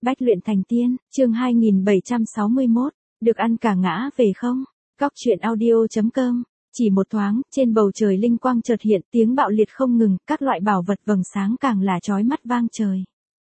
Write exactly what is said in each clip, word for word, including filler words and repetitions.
Bách luyện thành tiên, chương hai nghìn bảy trăm sáu mươi mốt, được ăn cả ngã về không? Cóc truyện audio.com. Chỉ một thoáng, trên bầu trời linh quang chợt hiện, tiếng bạo liệt không ngừng, các loại bảo vật vầng sáng càng là chói mắt vang trời.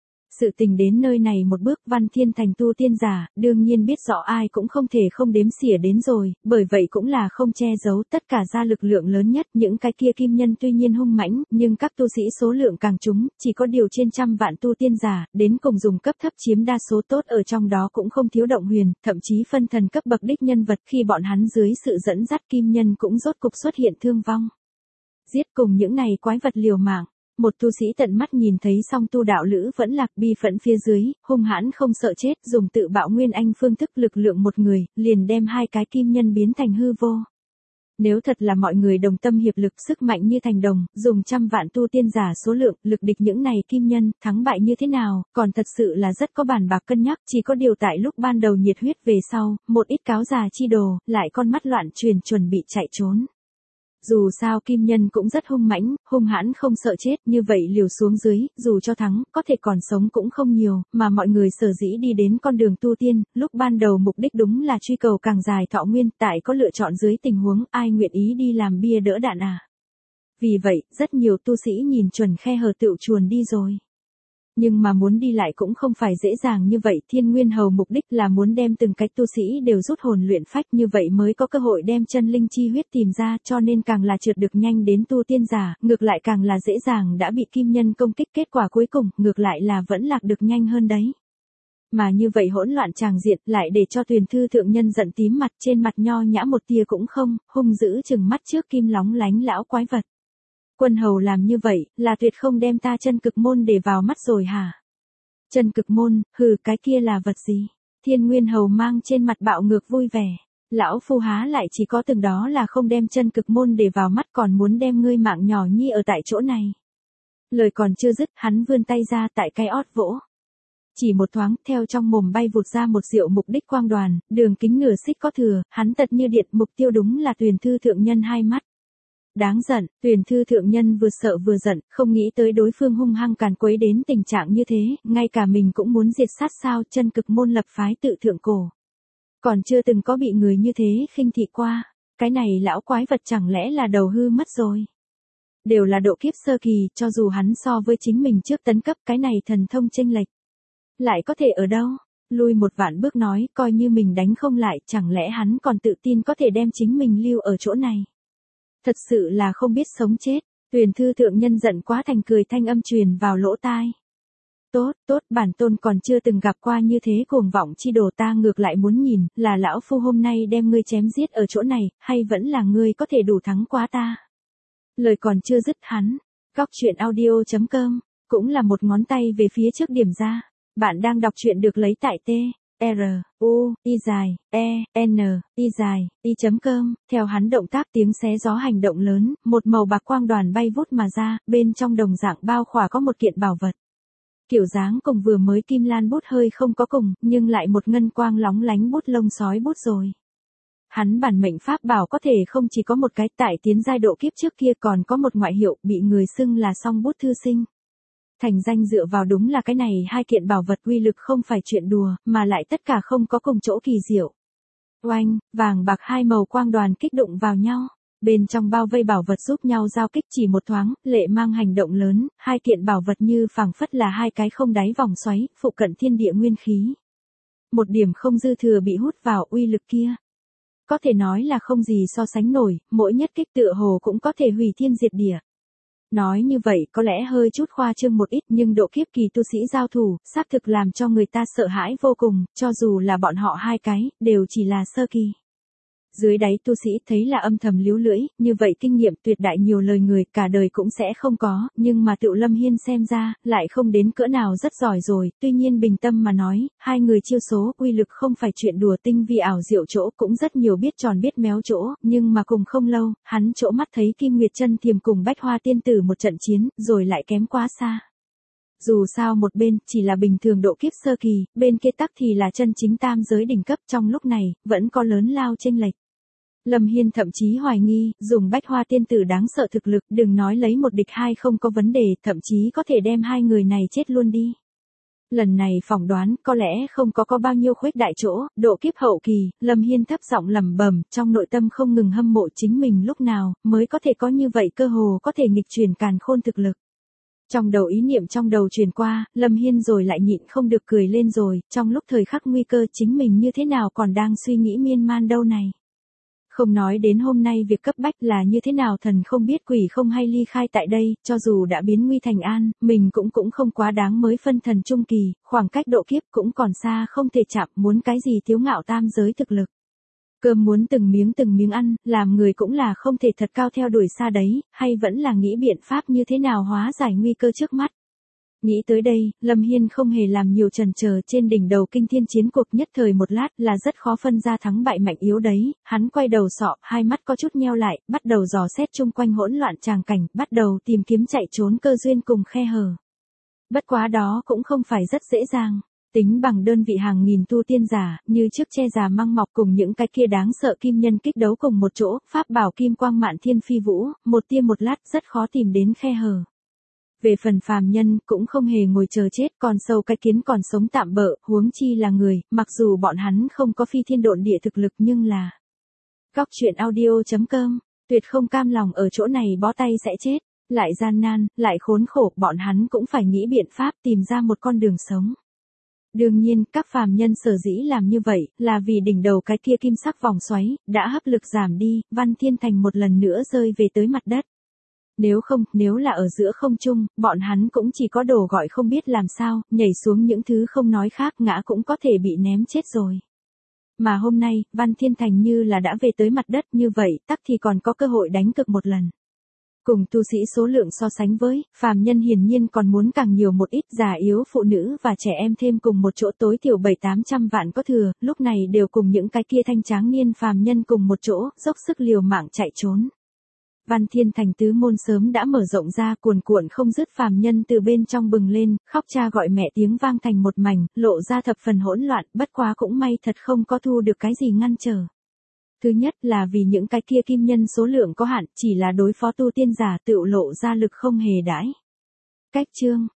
Sự tình đến nơi này một bước, Văn Thiên thành tu tiên giả, đương nhiên biết rõ ai cũng không thể không đếm xỉa đến rồi, bởi vậy cũng là không che giấu, tất cả ra lực lượng lớn nhất, những cái kia kim nhân tuy nhiên hung mãnh, nhưng các tu sĩ số lượng càng chúng, chỉ có điều trên trăm vạn tu tiên giả, đến cùng dùng cấp thấp chiếm đa số, tốt ở trong đó cũng không thiếu động huyền, thậm chí phân thần cấp bậc đích nhân vật, khi bọn hắn dưới sự dẫn dắt kim nhân cũng rốt cục xuất hiện thương vong. Giết cùng những này quái vật liều mạng. Một tu sĩ tận mắt nhìn thấy song tu đạo lữ vẫn lạc bi phẫn phía dưới, hung hãn không sợ chết, dùng tự bạo nguyên anh phương thức lực lượng một người, liền đem hai cái kim nhân biến thành hư vô. Nếu thật là mọi người đồng tâm hiệp lực sức mạnh như thành đồng, dùng trăm vạn tu tiên giả số lượng, lực địch những này kim nhân, thắng bại như thế nào, còn thật sự là rất có bàn bạc cân nhắc, chỉ có điều tại lúc ban đầu nhiệt huyết về sau, một ít cáo già chi đồ, lại con mắt loạn truyền chuẩn bị chạy trốn. Dù sao kim nhân cũng rất hung mãnh, hung hãn không sợ chết, như vậy liều xuống dưới, dù cho thắng, có thể còn sống cũng không nhiều, mà mọi người sở dĩ đi đến con đường tu tiên, lúc ban đầu mục đích đúng là truy cầu càng dài thọ nguyên, tại có lựa chọn dưới tình huống, ai nguyện ý đi làm bia đỡ đạn à. Vì vậy, rất nhiều tu sĩ nhìn chuẩn khe hở tựu chuồn đi rồi. Nhưng mà muốn đi lại cũng không phải dễ dàng như vậy, Thiên Nguyên Hầu mục đích là muốn đem từng cái tu sĩ đều rút hồn luyện phách, như vậy mới có cơ hội đem chân linh chi huyết tìm ra, cho nên càng là trượt được nhanh đến tu tiên giả, ngược lại càng là dễ dàng đã bị kim nhân công kích, kết quả cuối cùng, ngược lại là vẫn lạc được nhanh hơn đấy. Mà như vậy hỗn loạn tràng diện, lại để cho Tuyền Thư thượng nhân giận tím mặt, trên mặt nho nhã một tia cũng không, hung dữ chừng mắt trước kim lóng lánh lão quái vật. Quân hầu làm như vậy, là tuyệt không đem ta chân cực môn để vào mắt rồi hả? Chân cực môn, hừ, cái kia là vật gì? Thiên Nguyên hầu mang trên mặt bạo ngược vui vẻ. Lão phu há lại chỉ có từng đó là không đem chân cực môn để vào mắt, còn muốn đem ngươi mạng nhỏ nhi ở tại chỗ này. Lời còn chưa dứt, hắn vươn tay ra tại cái ót vỗ. Chỉ một thoáng, theo trong mồm bay vụt ra một diệu mục đích quang đoàn, đường kính nửa xích có thừa, hắn tật như điện, mục tiêu đúng là Tuyền Thư thượng nhân hai mắt. Đáng giận, Tuyền Thư thượng nhân vừa sợ vừa giận, không nghĩ tới đối phương hung hăng càn quấy đến tình trạng như thế, ngay cả mình cũng muốn diệt sát sao, chân cực môn lập phái tự thượng cổ. Còn chưa từng có bị người như thế khinh thị qua, cái này lão quái vật chẳng lẽ là đầu hư mất rồi. Đều là độ kiếp sơ kỳ, cho dù hắn so với chính mình trước tấn cấp, cái này thần thông chênh lệch. Lại có thể ở đâu? Lui một vạn bước nói, coi như mình đánh không lại, chẳng lẽ hắn còn tự tin có thể đem chính mình lưu ở chỗ này. Thật sự là không biết sống chết, Tuyền Thư thượng nhân giận quá thành cười, thanh âm truyền vào lỗ tai. Tốt, tốt, bản tôn còn chưa từng gặp qua như thế cuồng vọng chi đồ, ta ngược lại muốn nhìn, là lão phu hôm nay đem ngươi chém giết ở chỗ này, hay vẫn là ngươi có thể đủ thắng quá ta. Lời còn chưa dứt hắn, Cóc truyện audio.com, cũng là một ngón tay về phía trước điểm ra. Bạn đang đọc truyện được lấy tại T. R, U, I dài, E, N, I dài, I.com, theo hắn động tác tiếng xé gió hành động lớn, một màu bạc quang đoàn bay vút mà ra, bên trong đồng dạng bao khỏa có một kiện bảo vật. Kiểu dáng cùng vừa mới kim lan bút hơi không có cùng, nhưng lại một ngân quang lóng lánh bút lông sói bút rồi. Hắn bản mệnh pháp bảo có thể không chỉ có một cái, tại tiến giai độ kiếp trước kia còn có một ngoại hiệu, bị người xưng là song bút thư sinh. Thành danh dựa vào đúng là cái này hai kiện bảo vật, uy lực không phải chuyện đùa, mà lại tất cả không có cùng chỗ kỳ diệu. Oanh, vàng bạc hai màu quang đoàn kích đụng vào nhau, bên trong bao vây bảo vật giúp nhau giao kích, chỉ một thoáng, lệ mang hành động lớn, hai kiện bảo vật như phảng phất là hai cái không đáy vòng xoáy, phụ cận thiên địa nguyên khí. Một điểm không dư thừa bị hút vào, uy lực kia. Có thể nói là không gì so sánh nổi, mỗi nhất kích tựa hồ cũng có thể hủy thiên diệt địa. Nói như vậy có lẽ hơi chút khoa trương một ít, nhưng độ kiếp kỳ tu sĩ giao thủ, xác thực làm cho người ta sợ hãi vô cùng, cho dù là bọn họ hai cái, đều chỉ là sơ kỳ. Dưới đáy tu sĩ thấy là âm thầm líu lưỡi, như vậy kinh nghiệm tuyệt đại nhiều lời người cả đời cũng sẽ không có, nhưng mà Tựu Lâm Hiên xem ra, lại không đến cỡ nào rất giỏi rồi, tuy nhiên bình tâm mà nói, hai người chiêu số, uy lực không phải chuyện đùa, tinh vi ảo diệu chỗ cũng rất nhiều, biết tròn biết méo chỗ, nhưng mà cùng không lâu, hắn chỗ mắt thấy Kim Nguyệt Chân Thiềm cùng Bách Hoa Tiên Tử một trận chiến, rồi lại kém quá xa. Dù sao một bên chỉ là bình thường độ kiếp sơ kỳ, bên kia tắc thì là chân chính tam giới đỉnh cấp, trong lúc này, vẫn có lớn lao chênh lệch. Lâm Hiên thậm chí hoài nghi, dùng Bách Hoa Tiên Tử đáng sợ thực lực, đừng nói lấy một địch hai không có vấn đề, thậm chí có thể đem hai người này chết luôn đi. Lần này phỏng đoán có lẽ không có có bao nhiêu khuếch đại chỗ, độ kiếp hậu kỳ, Lâm Hiên thấp giọng lẩm bẩm, trong nội tâm không ngừng hâm mộ chính mình lúc nào mới có thể có như vậy cơ hồ có thể nghịch chuyển càn khôn thực lực. Trong đầu ý niệm trong đầu truyền qua, Lâm Hiên rồi lại nhịn không được cười lên rồi, trong lúc thời khắc nguy cơ chính mình như thế nào còn đang suy nghĩ miên man đâu này. Không nói đến hôm nay việc cấp bách là như thế nào thần không biết quỷ không hay ly khai tại đây, cho dù đã biến nguy thành an, mình cũng cũng không quá đáng mới phân thần trung kỳ, khoảng cách độ kiếp cũng còn xa không thể chạm, muốn cái gì thiếu ngạo tam giới thực lực. Cơm muốn từng miếng từng miếng ăn, làm người cũng là không thể thật cao theo đuổi xa đấy, hay vẫn là nghĩ biện pháp như thế nào hóa giải nguy cơ trước mắt. Nghĩ tới đây, Lâm Hiên không hề làm nhiều chần chờ, trên đỉnh đầu kinh thiên chiến cuộc nhất thời một lát là rất khó phân ra thắng bại mạnh yếu đấy, hắn quay đầu sọ, hai mắt có chút nheo lại, bắt đầu dò xét chung quanh hỗn loạn tràng cảnh, bắt đầu tìm kiếm chạy trốn cơ duyên cùng khe hở. Bất quá đó cũng không phải rất dễ dàng. Tính bằng đơn vị hàng nghìn tu tiên giả, như trước che già măng mọc cùng những cái kia đáng sợ kim nhân kích đấu cùng một chỗ, pháp bảo kim quang mạn thiên phi vũ, một tia một lát rất khó tìm đến khe hở. Về phần phàm nhân, cũng không hề ngồi chờ chết, còn sâu cái kiến còn sống tạm bợ, huống chi là người, mặc dù bọn hắn không có phi thiên độn địa thực lực nhưng là. Góc truyện audio chấm com, tuyệt không cam lòng ở chỗ này bó tay sẽ chết, lại gian nan, lại khốn khổ, bọn hắn cũng phải nghĩ biện pháp tìm ra một con đường sống. Đương nhiên, các phàm nhân sở dĩ làm như vậy, là vì đỉnh đầu cái kia kim sắc vòng xoáy, đã hấp lực giảm đi, Văn Thiên Thành một lần nữa rơi về tới mặt đất. Nếu không, nếu là ở giữa không trung, bọn hắn cũng chỉ có đồ gọi không biết làm sao, nhảy xuống những thứ không nói khác ngã cũng có thể bị ném chết rồi. Mà hôm nay, Văn Thiên Thành như là đã về tới mặt đất như vậy, tắc thì còn có cơ hội đánh cực một lần. Cùng tu sĩ số lượng so sánh với, phàm nhân hiển nhiên còn muốn càng nhiều một ít, già yếu phụ nữ và trẻ em thêm cùng một chỗ tối thiểu bảy tám trăm vạn có thừa, lúc này đều cùng những cái kia thanh tráng niên phàm nhân cùng một chỗ, dốc sức liều mạng chạy trốn. Văn Thiên Thành tứ môn sớm đã mở rộng ra, cuồn cuộn không dứt phàm nhân từ bên trong bừng lên, khóc cha gọi mẹ tiếng vang thành một mảnh, lộ ra thập phần hỗn loạn, bất quá cũng may thật không có thu được cái gì ngăn trở. Thứ nhất là vì những cái kia kim nhân số lượng có hạn, chỉ là đối phó tu tiên giả tựu lộ ra lực không hề đãi. Cách chương